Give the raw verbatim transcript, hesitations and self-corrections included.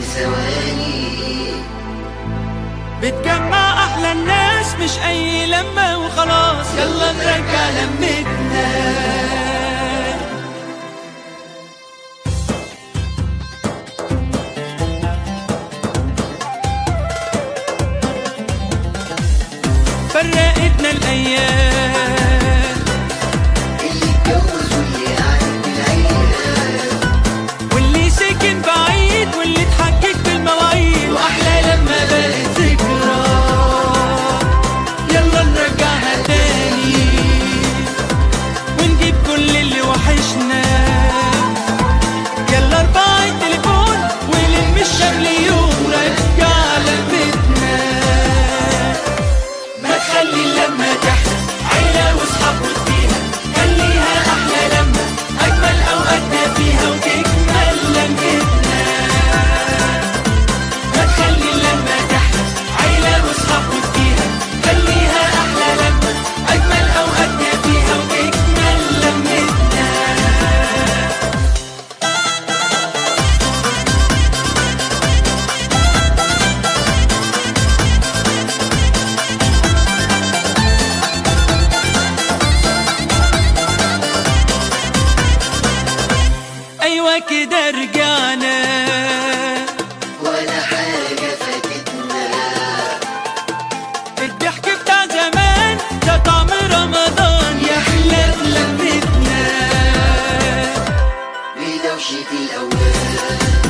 في ثواني. بتجمع احلى الناس مش اي لمة وخلاص، يلا نرجع لمتنا. فرقتنا الايام، اللي اتجوز واللي قاعد بالعيال، واللي سكن بعيد واللي اتحجج بالمواعيد، واحلى لما بقت ذكرى يلا نرجعها تاني، ونجيب كل اللي وحشنا. يلا ارفع التليفون ولم الشمل يوم، رجع لمتنا. ما تخلي اللمة تحلى، عيلة واصحاب وديها، خليها احلى لمة، اجمل اوقاتنا فيها وتكمل لمتنا. ما تخلي اللمة تحلى، عيلة واصحاب وديها، خليها احلى لمة، اجمل اوقاتنا فيها وتكمل لمتنا. ايوه كده رجعنا، ولا حاجة فاتتنا. الضحك بتاع زمان ده طعم رمضان، يا حلال لمتنا. بدوشة الأولاد